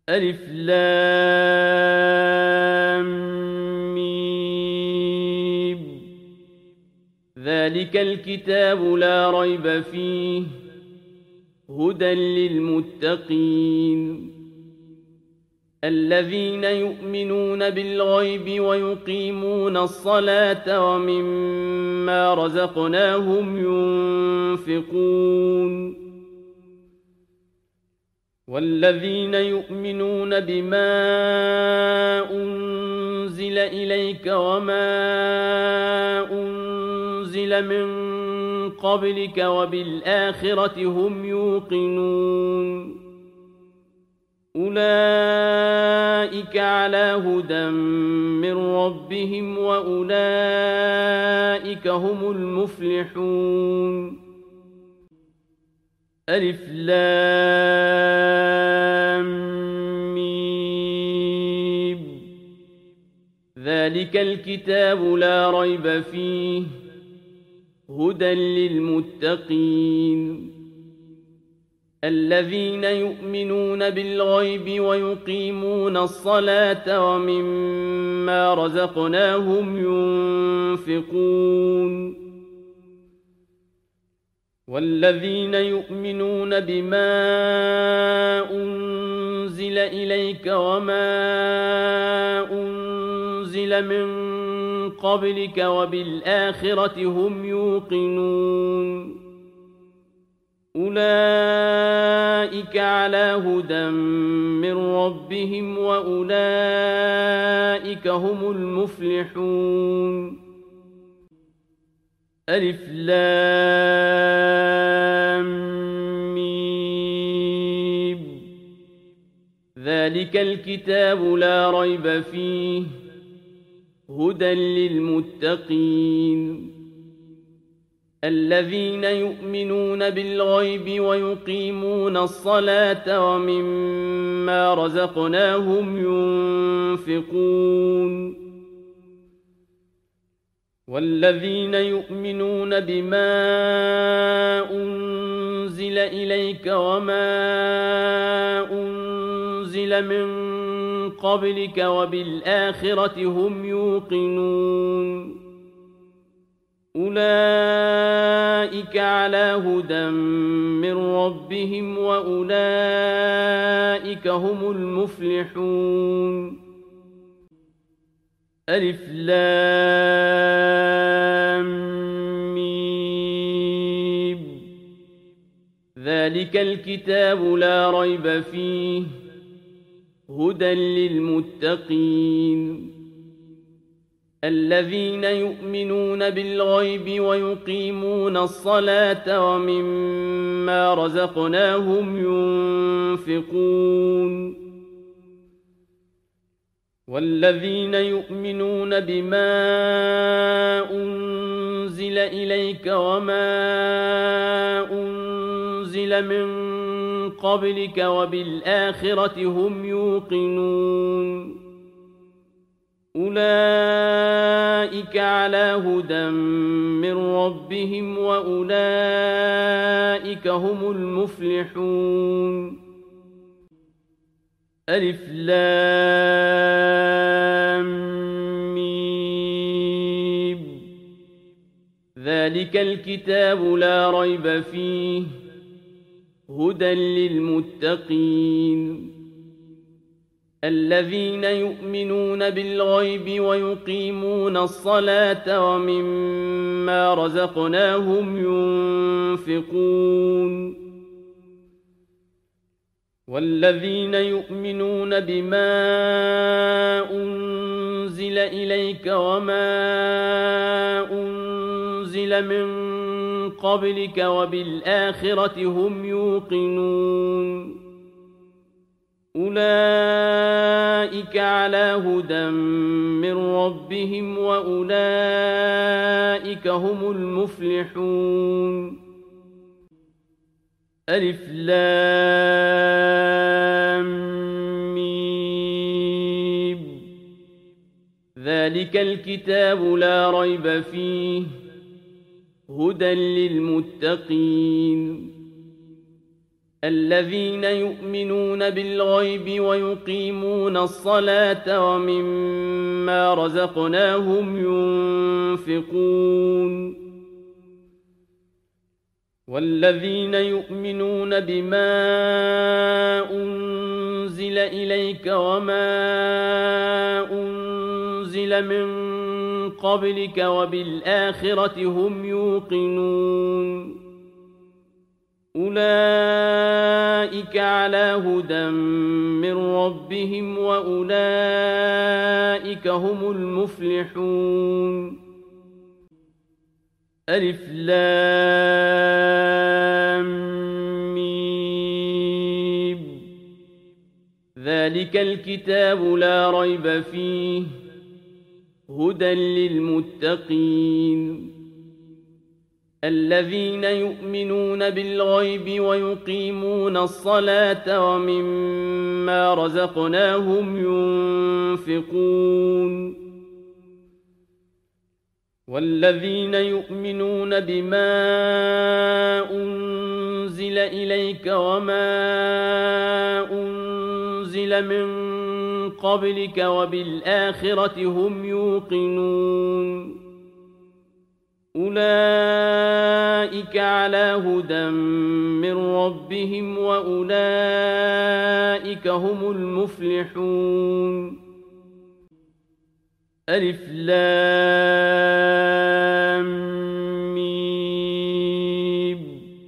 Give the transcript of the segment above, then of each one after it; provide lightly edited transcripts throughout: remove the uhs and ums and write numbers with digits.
ألف لام ميم. ذلك الكتاب لا ريب فيه هدى للمتقين الذين يؤمنون بالغيب ويقيمون الصلاة ومما رزقناهم ينفقون والذين يؤمنون بما أنزل إليك وما أنزل من قبلك وبالآخرة هم يوقنون أولئك على هدى من ربهم وأولئك هم المفلحون ألف لام ميم. ذلك الكتاب لا ريب فيه هدى للمتقين الذين يؤمنون بالغيب ويقيمون الصلاة ومما رزقناهم ينفقون والذين يؤمنون بما أنزل إليك وما أنزل من قبلك وبالآخرة هم يوقنون أولئك على هدى من ربهم وأولئك هم المفلحون ألف لام ميم. ذلك الكتاب لا ريب فيه هدى للمتقين الذين يؤمنون بالغيب ويقيمون الصلاة ومما رزقناهم ينفقون والذين يؤمنون بما أنزل إليك وما أنزل من قبلك وبالآخرة هم يوقنون أولئك على هدى من ربهم وأولئك هم المفلحون ألف لام ميم. ذلك الكتاب لا ريب فيه هدى للمتقين الذين يؤمنون بالغيب ويقيمون الصلاة ومما رزقناهم ينفقون والذين يؤمنون بما أنزل إليك وما أنزل من قبلك وبالآخرة هم يوقنون أولئك على هدى من ربهم وأولئك هم المفلحون ألف لام ميم. ذلك الكتاب لا ريب فيه هدى للمتقين الذين يؤمنون بالغيب ويقيمون الصلاة ومما رزقناهم ينفقون والذين يؤمنون بما أنزل إليك وما أنزل من قبلك وبالآخرة هم يوقنون أولئك على هدى من ربهم وأولئك هم المفلحون ألف لام ميم. ذلك الكتاب لا ريب فيه هدى للمتقين الذين يؤمنون بالغيب ويقيمون الصلاة ومما رزقناهم ينفقون والذين يؤمنون بما أنزل إليك وما أنزل من قبلك وبالآخرة هم يوقنون أولئك على هدى من ربهم وأولئك هم المفلحون ألف لام ميم ذلك الكتاب لا ريب فيه هدى للمتقين الذين يؤمنون بالغيب ويقيمون الصلاة ومما رزقناهم ينفقون والذين يؤمنون بما أنزل إليك وما أنزل من قبلك وبالآخرة هم يوقنون أولئك على هدى من ربهم وأولئك هم المفلحون ألف لام ميم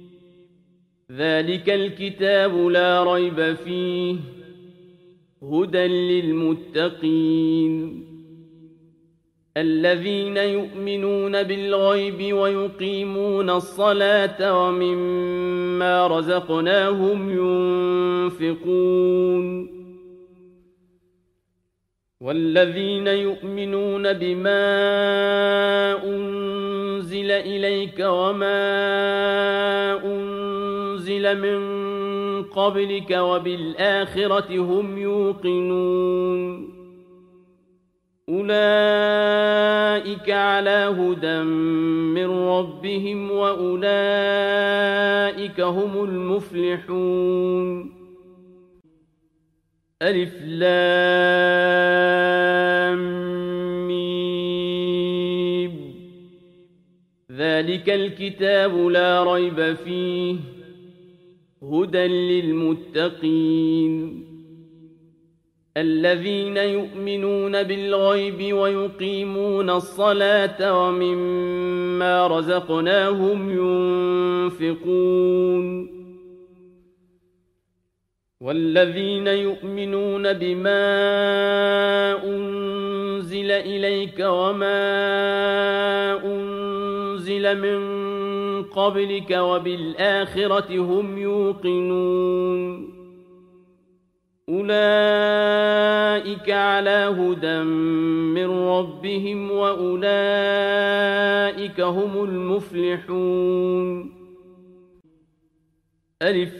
ذلك الكتاب لا ريب فيه هدى للمتقين الذين يؤمنون بالغيب ويقيمون الصلاة ومما رزقناهم ينفقون والذين يؤمنون بما أنزل إليك وما أنزل من قبلك وبالآخرة هم يوقنون أولئك على هدى من ربهم وأولئك هم المفلحون ألف لام ميم ذلك الكتاب لا ريب فيه هدى للمتقين الذين يؤمنون بالغيب ويقيمون الصلاة ومما رزقناهم ينفقون والذين يؤمنون بما أنزل إليك وما أنزل من قبلك وبالآخرة هم يوقنون أولئك على هدى من ربهم وأولئك هم المفلحون ألف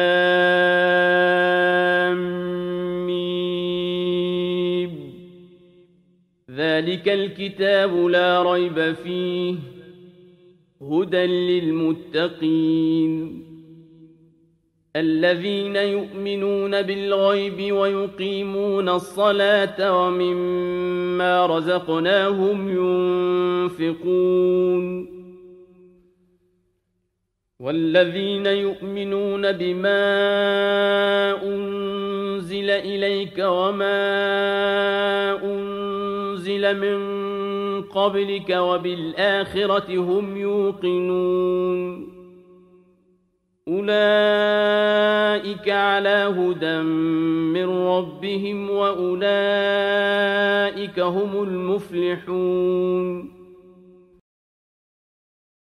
لام ميم ذلك الكتاب لا ريب فيه هدى للمتقين الذين يؤمنون بالغيب ويقيمون الصلاة ومما رزقناهم ينفقون والذين يؤمنون بما أنزل إليك وما أنزل من قبلك وبالآخرة هم يوقنون أولئك على هدى من ربهم وأولئك هم المفلحون